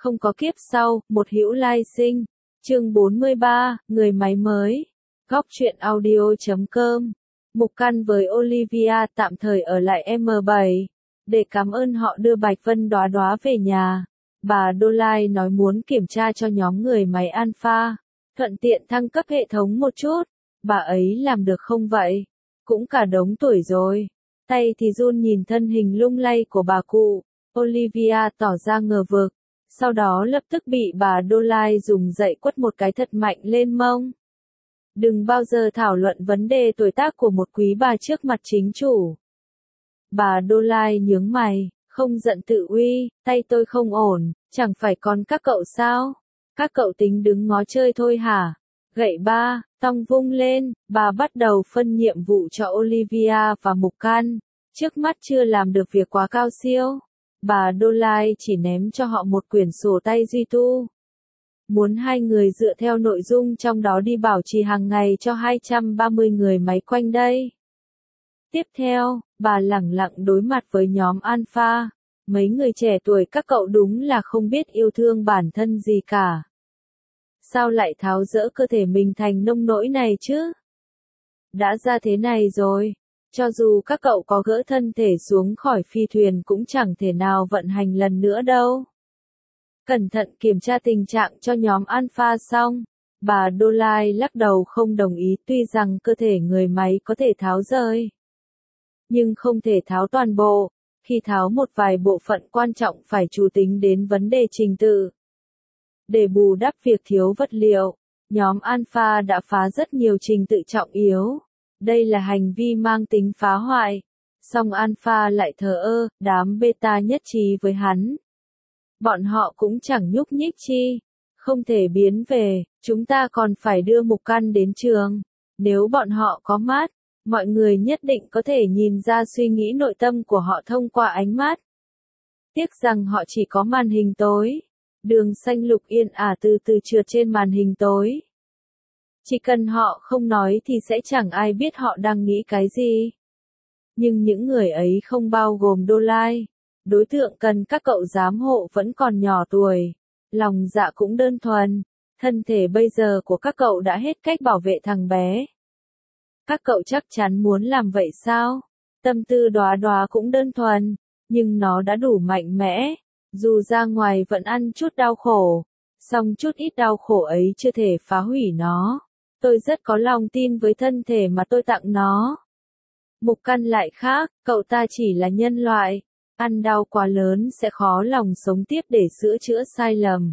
không có kiếp sau, một hữu lai sinh. Chương 43, người máy mới. Góc truyện audio.com. Mục Căn với Olivia tạm thời ở lại M7 để cảm ơn họ đưa Bạch Vân Đóa Đóa về nhà. Bà Dolai nói muốn kiểm tra cho nhóm người máy Alpha, thuận tiện thăng cấp hệ thống một chút. Bà ấy làm được không vậy? Cũng cả đống tuổi rồi. Tay thì run nhìn thân hình lung lay của bà cụ. Olivia tỏ ra ngờ vực, sau đó lập tức bị bà Dolai dùng dậy quất một cái thật mạnh lên mông. Đừng bao giờ thảo luận vấn đề tuổi tác của một quý bà trước mặt chính chủ. Bà Dolai nhướng mày, không giận tự uy, tay tôi không ổn, chẳng phải còn các cậu sao? Các cậu tính đứng ngó chơi thôi hả? Gậy ba, tong vung lên, bà bắt đầu phân nhiệm vụ cho Olivia và Mục Căn. Trước mắt chưa làm được việc quá cao siêu. Bà Dolai chỉ ném cho họ một quyển sổ tay duy tu. Muốn hai người dựa theo nội dung trong đó đi bảo trì hàng ngày cho 230 người máy quanh đây. Tiếp theo, bà lẳng lặng đối mặt với nhóm Alpha. Mấy người trẻ tuổi các cậu đúng là không biết yêu thương bản thân gì cả. Sao lại tháo dỡ cơ thể mình thành nông nỗi này chứ? Đã ra thế này rồi, cho dù các cậu có gỡ thân thể xuống khỏi phi thuyền cũng chẳng thể nào vận hành lần nữa đâu. Cẩn thận kiểm tra tình trạng cho nhóm Alpha xong, bà Dolai lắc đầu không đồng ý, tuy rằng cơ thể người máy có thể tháo rời, nhưng không thể tháo toàn bộ. Khi tháo một vài bộ phận quan trọng phải chú tính đến vấn đề trình tự. Để bù đắp việc thiếu vật liệu, nhóm Alpha đã phá rất nhiều trình tự trọng yếu. Đây là hành vi mang tính phá hoại. Song Alpha lại thờ ơ, đám beta nhất trí với hắn. Bọn họ cũng chẳng nhúc nhích chi. Không thể biến về, chúng ta còn phải đưa Mục Căn đến trường. Nếu bọn họ có mắt, mọi người nhất định có thể nhìn ra suy nghĩ nội tâm của họ thông qua ánh mắt. Tiếc rằng họ chỉ có màn hình tối. Đường xanh lục yên ả từ từ trượt trên màn hình tối. Chỉ cần họ không nói thì sẽ chẳng ai biết họ đang nghĩ cái gì. Nhưng những người ấy không bao gồm Dolai. Đối tượng cần các cậu giám hộ vẫn còn nhỏ tuổi. Lòng dạ cũng đơn thuần. Thân thể bây giờ của các cậu đã hết cách bảo vệ thằng bé. Các cậu chắc chắn muốn làm vậy sao? Tâm tư Đóa Đóa cũng đơn thuần. Nhưng nó đã đủ mạnh mẽ. Dù ra ngoài vẫn ăn chút đau khổ. Song chút ít đau khổ ấy chưa thể phá hủy nó. Tôi rất có lòng tin với thân thể mà tôi tặng nó. Mục Căn lại khác, cậu ta chỉ là nhân loại. Ăn đau quá lớn sẽ khó lòng sống tiếp để sửa chữa sai lầm.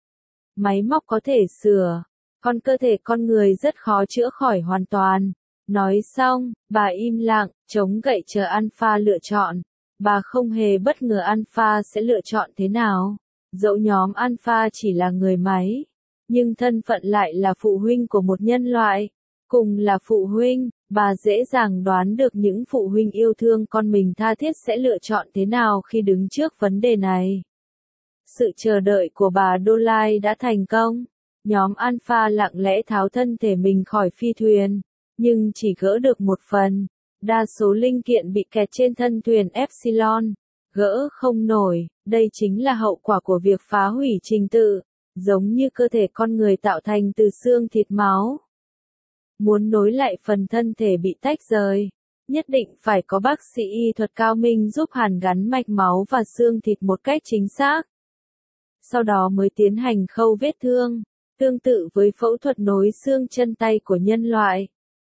Máy móc có thể sửa, còn cơ thể con người rất khó chữa khỏi hoàn toàn. Nói xong, bà im lặng, chống gậy chờ Alpha lựa chọn. Bà không hề bất ngờ Alpha sẽ lựa chọn thế nào. Dẫu nhóm Alpha chỉ là người máy, nhưng thân phận lại là phụ huynh của một nhân loại. Cùng là phụ huynh, bà dễ dàng đoán được những phụ huynh yêu thương con mình tha thiết sẽ lựa chọn thế nào khi đứng trước vấn đề này. Sự chờ đợi của bà Dolai đã thành công. Nhóm Alpha lặng lẽ tháo thân thể mình khỏi phi thuyền, nhưng chỉ gỡ được một phần. Đa số linh kiện bị kẹt trên thân thuyền Epsilon. Gỡ không nổi, đây chính là hậu quả của việc phá hủy trình tự. Giống như cơ thể con người tạo thành từ xương thịt máu. Muốn nối lại phần thân thể bị tách rời, nhất định phải có bác sĩ y thuật cao minh giúp hàn gắn mạch máu và xương thịt một cách chính xác. Sau đó mới tiến hành khâu vết thương, tương tự với phẫu thuật nối xương chân tay của nhân loại.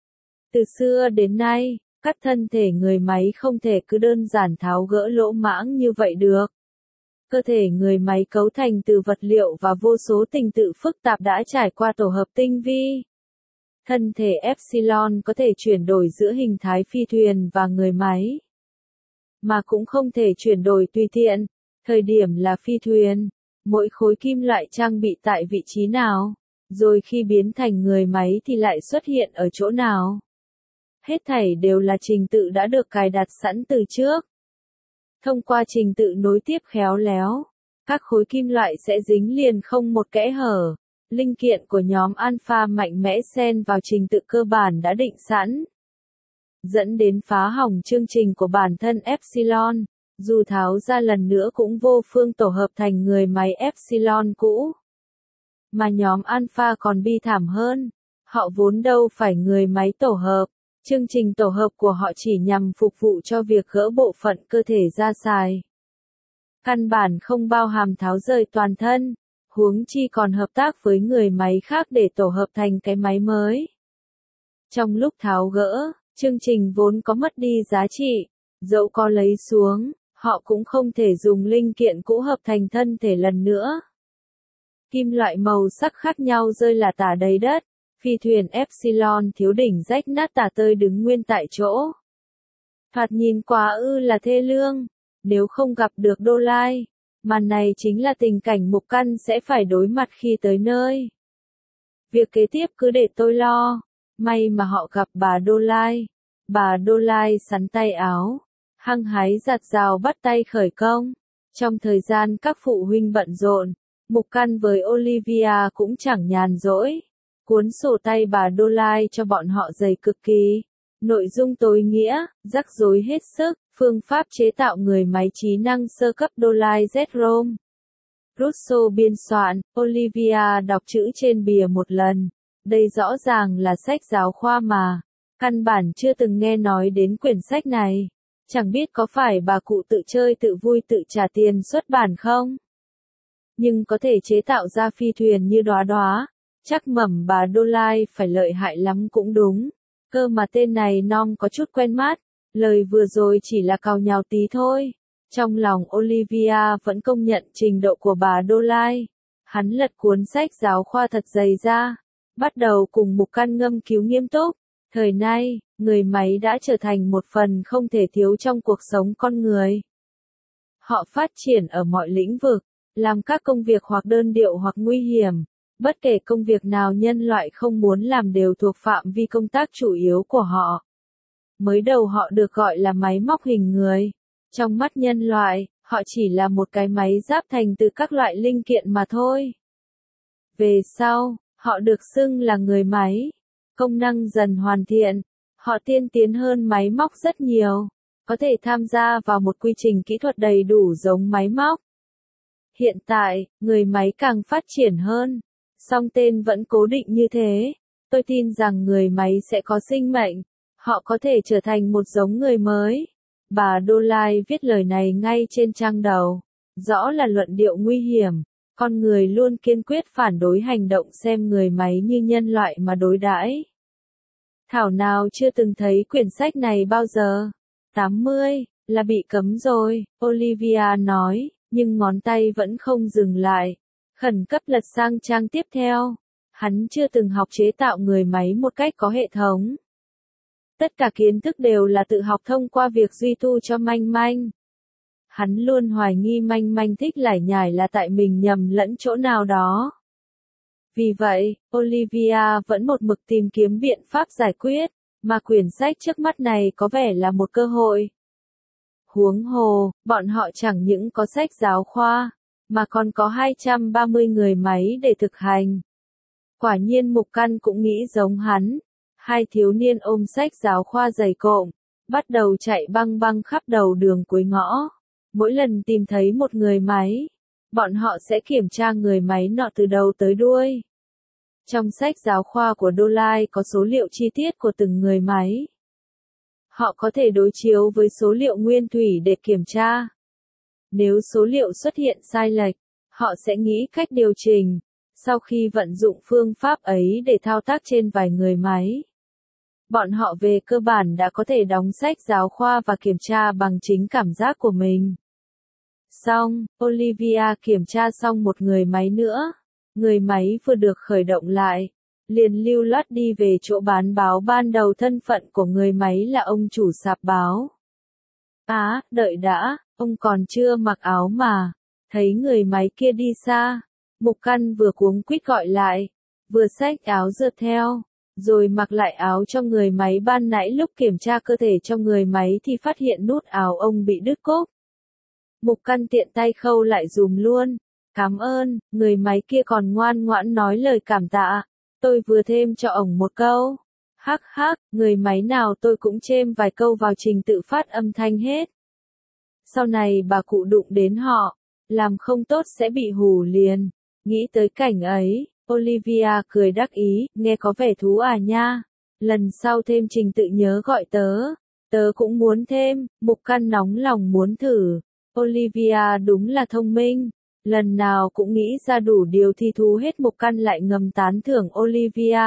Từ xưa đến nay, cắt thân thể người máy không thể cứ đơn giản tháo gỡ lỗ mãng như vậy được. Cơ thể người máy cấu thành từ vật liệu và vô số trình tự phức tạp đã trải qua tổ hợp tinh vi. Thân thể Epsilon có thể chuyển đổi giữa hình thái phi thuyền và người máy, mà cũng không thể chuyển đổi tùy tiện. Thời điểm là phi thuyền, mỗi khối kim loại trang bị tại vị trí nào, rồi khi biến thành người máy thì lại xuất hiện ở chỗ nào. Hết thảy đều là trình tự đã được cài đặt sẵn từ trước. Thông qua trình tự nối tiếp khéo léo, các khối kim loại sẽ dính liền không một kẽ hở. Linh kiện của nhóm Alpha mạnh mẽ xen vào trình tự cơ bản đã định sẵn, dẫn đến phá hỏng chương trình của bản thân Epsilon. dù tháo ra lần nữa cũng vô phương tổ hợp thành người máy Epsilon cũ. Mà nhóm Alpha còn bi thảm hơn, họ vốn đâu phải người máy tổ hợp, chương trình tổ hợp của họ chỉ nhằm phục vụ cho việc gỡ bộ phận cơ thể ra xài. Căn bản không bao hàm tháo rời toàn thân, huống chi còn hợp tác với người máy khác để tổ hợp thành cái máy mới. Trong lúc tháo gỡ, chương trình vốn có mất đi giá trị, dẫu có lấy xuống, họ cũng không thể dùng linh kiện cũ hợp thành thân thể lần nữa. Kim loại màu sắc khác nhau rơi là tả đầy đất, phi thuyền Epsilon thiếu đỉnh rách nát tả tơi đứng nguyên tại chỗ. Thoạt nhìn quá là thê lương, nếu không gặp được Đô Lai, màn này chính là tình cảnh Mục Căn sẽ phải đối mặt khi tới nơi. Việc kế tiếp cứ để tôi lo, may mà họ gặp bà Đô Lai. Bà Đô Lai sắn tay áo, hăng hái giặt rào bắt tay khởi công. Trong thời gian các phụ huynh bận rộn, Mục Căn với Olivia cũng chẳng nhàn rỗi. Cuốn sổ tay bà Đô Lai cho bọn họ dày cực kỳ. Nội dung tối nghĩa, rắc rối hết sức, phương pháp chế tạo người máy trí năng sơ cấp Đô Lai Z-ROM. Russo biên soạn, Olivia đọc chữ trên bìa một lần. Đây rõ ràng là sách giáo khoa mà. Căn bản chưa từng nghe nói đến quyển sách này. Chẳng biết có phải bà cụ tự chơi tự vui tự trả tiền xuất bản không? Nhưng có thể chế tạo ra phi thuyền như đóa đóa. Chắc mẩm bà Đô Lai phải lợi hại lắm cũng đúng. Cơ mà tên này non có chút quen mắt. Lời vừa rồi chỉ là càu nhàu tí thôi. Trong lòng Olivia vẫn công nhận trình độ của bà Đô Lai. Hắn lật cuốn sách giáo khoa thật dày ra. Bắt đầu cùng Mục Căn ngâm cứu nghiêm túc. Thời nay, người máy đã trở thành một phần không thể thiếu trong cuộc sống con người. Họ phát triển ở mọi lĩnh vực, làm các công việc hoặc đơn điệu hoặc nguy hiểm. Bất kể công việc nào nhân loại không muốn làm đều thuộc phạm vi công tác chủ yếu của họ. Mới đầu họ được gọi là máy móc hình người. Trong mắt nhân loại, họ chỉ là một cái máy giáp thành từ các loại linh kiện mà thôi. Về sau, họ được xưng là người máy. Công năng dần hoàn thiện, họ tiên tiến hơn máy móc rất nhiều, có thể tham gia vào một quy trình kỹ thuật đầy đủ giống máy móc. Hiện tại, người máy càng phát triển hơn, song tên vẫn cố định như thế. Tôi tin rằng người máy sẽ có sinh mệnh, họ có thể trở thành một giống người mới. Bà Đô Lai viết lời này ngay trên trang đầu, rõ là luận điệu nguy hiểm. Con người luôn kiên quyết phản đối hành động xem người máy như nhân loại mà đối đãi. Thảo nào chưa từng thấy quyển sách này bao giờ. 80, là bị cấm rồi, Olivia nói, nhưng ngón tay vẫn không dừng lại. Khẩn cấp lật sang trang tiếp theo. Hắn chưa từng học chế tạo người máy một cách có hệ thống. Tất cả kiến thức đều là tự học thông qua việc duy tu cho manh manh. Hắn luôn hoài nghi manh manh thích lải nhải là tại mình nhầm lẫn chỗ nào đó. Vì vậy, Olivia vẫn một mực tìm kiếm biện pháp giải quyết, mà quyển sách trước mắt này có vẻ là một cơ hội. Huống hồ, bọn họ chẳng những có sách giáo khoa, mà còn có 230 người máy để thực hành. Quả nhiên Mục Căn cũng nghĩ giống hắn. Hai thiếu niên ôm sách giáo khoa dày cộm, bắt đầu chạy băng băng khắp đầu đường cuối ngõ. Mỗi lần tìm thấy một người máy, bọn họ sẽ kiểm tra người máy nọ từ đầu tới đuôi. Trong sách giáo khoa của Đô Lai có số liệu chi tiết của từng người máy. Họ có thể đối chiếu với số liệu nguyên thủy để kiểm tra. Nếu số liệu xuất hiện sai lệch, họ sẽ nghĩ cách điều chỉnh, sau khi vận dụng phương pháp ấy để thao tác trên vài người máy. Bọn họ về cơ bản đã có thể đóng sách giáo khoa và kiểm tra bằng chính cảm giác của mình. Xong, Olivia kiểm tra xong một người máy nữa. Người máy vừa được khởi động lại, liền lưu loát đi về chỗ bán báo ban đầu. Thân phận của người máy là ông chủ sạp báo. Đợi đã, ông còn chưa mặc áo mà. Thấy người máy kia đi xa, Mục Căn vừa cuống quýt gọi lại, vừa xách áo rượt theo, rồi mặc lại áo cho người máy. Ban nãy lúc kiểm tra cơ thể cho người máy thì phát hiện nút áo ông bị đứt cúc. Mục Căn tiện tay khâu lại dùm luôn. Cảm ơn, người máy kia còn ngoan ngoãn nói lời cảm tạ. Tôi vừa thêm cho ổng một câu. Hắc hắc, người máy nào tôi cũng chêm vài câu vào trình tự phát âm thanh hết. Sau này bà cụ đụng đến họ, làm không tốt sẽ bị hù liền. Nghĩ tới cảnh ấy, Olivia cười đắc ý, nghe có vẻ thú à nha. Lần sau thêm trình tự nhớ gọi tớ. Tớ cũng muốn thêm, Mục Căn nóng lòng muốn thử. Olivia đúng là thông minh. Lần nào cũng nghĩ ra đủ điều thì thú hết Mục Căn lại ngầm tán thưởng Olivia.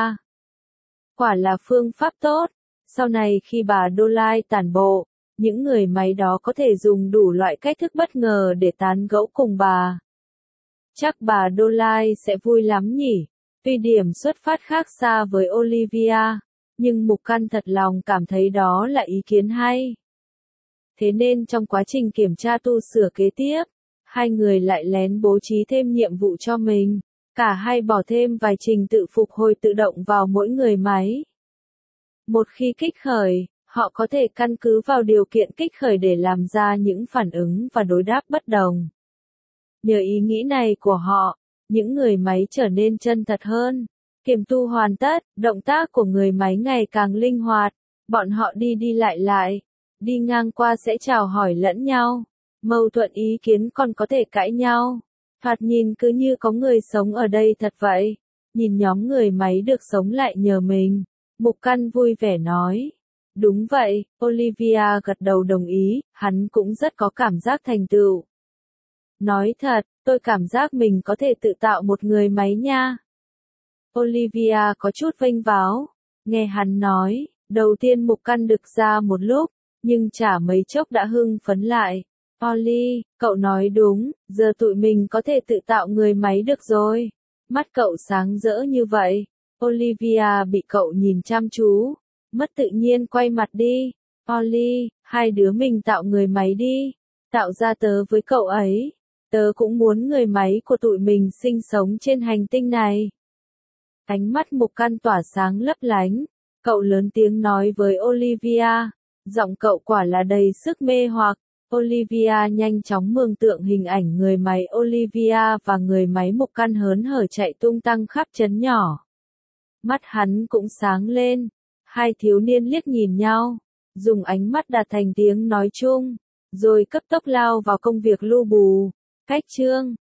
Quả là phương pháp tốt. Sau này khi bà Đô Lai tản bộ, những người máy đó có thể dùng đủ loại cách thức bất ngờ để tán gẫu cùng bà. Chắc bà Đô Lai sẽ vui lắm nhỉ. Tuy điểm xuất phát khác xa với Olivia, nhưng Mục Căn thật lòng cảm thấy đó là ý kiến hay. Thế nên trong quá trình kiểm tra tu sửa kế tiếp, hai người lại lén bố trí thêm nhiệm vụ cho mình. Cả hai bỏ thêm vài trình tự phục hồi tự động vào mỗi người máy. Một khi kích khởi, họ có thể căn cứ vào điều kiện kích khởi để làm ra những phản ứng và đối đáp bất đồng. Nhờ ý nghĩ này của họ, những người máy trở nên chân thật hơn. Kiểm tu hoàn tất, động tác của người máy ngày càng linh hoạt. Bọn họ đi đi lại lại, đi ngang qua sẽ chào hỏi lẫn nhau. Mâu thuẫn ý kiến còn có thể cãi nhau. Thoạt nhìn cứ như có người sống ở đây thật vậy. Nhìn nhóm người máy được sống lại nhờ mình. Mục Căn vui vẻ nói. Đúng vậy, Olivia gật đầu đồng ý, hắn cũng rất có cảm giác thành tựu. Nói thật, tôi cảm giác mình có thể tự tạo một người máy nha. Olivia có chút vênh váo. Nghe hắn nói, đầu tiên Mục Căn đực ra một lúc, nhưng chả mấy chốc đã hưng phấn lại. Ollie, cậu nói đúng, giờ tụi mình có thể tự tạo người máy được rồi. Mắt cậu sáng rỡ như vậy. Olivia bị cậu nhìn chăm chú, mất tự nhiên quay mặt đi. Ollie, hai đứa mình tạo người máy đi. Tạo ra tớ với cậu ấy. Tớ cũng muốn người máy của tụi mình sinh sống trên hành tinh này. Ánh mắt Mục Căn tỏa sáng lấp lánh. Cậu lớn tiếng nói với Olivia. Giọng cậu quả là đầy sức mê hoặc. Olivia nhanh chóng mường tượng hình ảnh người máy Olivia và người máy Mục Căn hớn hở chạy tung tăng khắp trấn nhỏ. Mắt hắn cũng sáng lên. Hai thiếu niên liếc nhìn nhau, dùng ánh mắt đạt thành tiếng nói chung, rồi cấp tốc lao vào công việc lu bù. Cách chương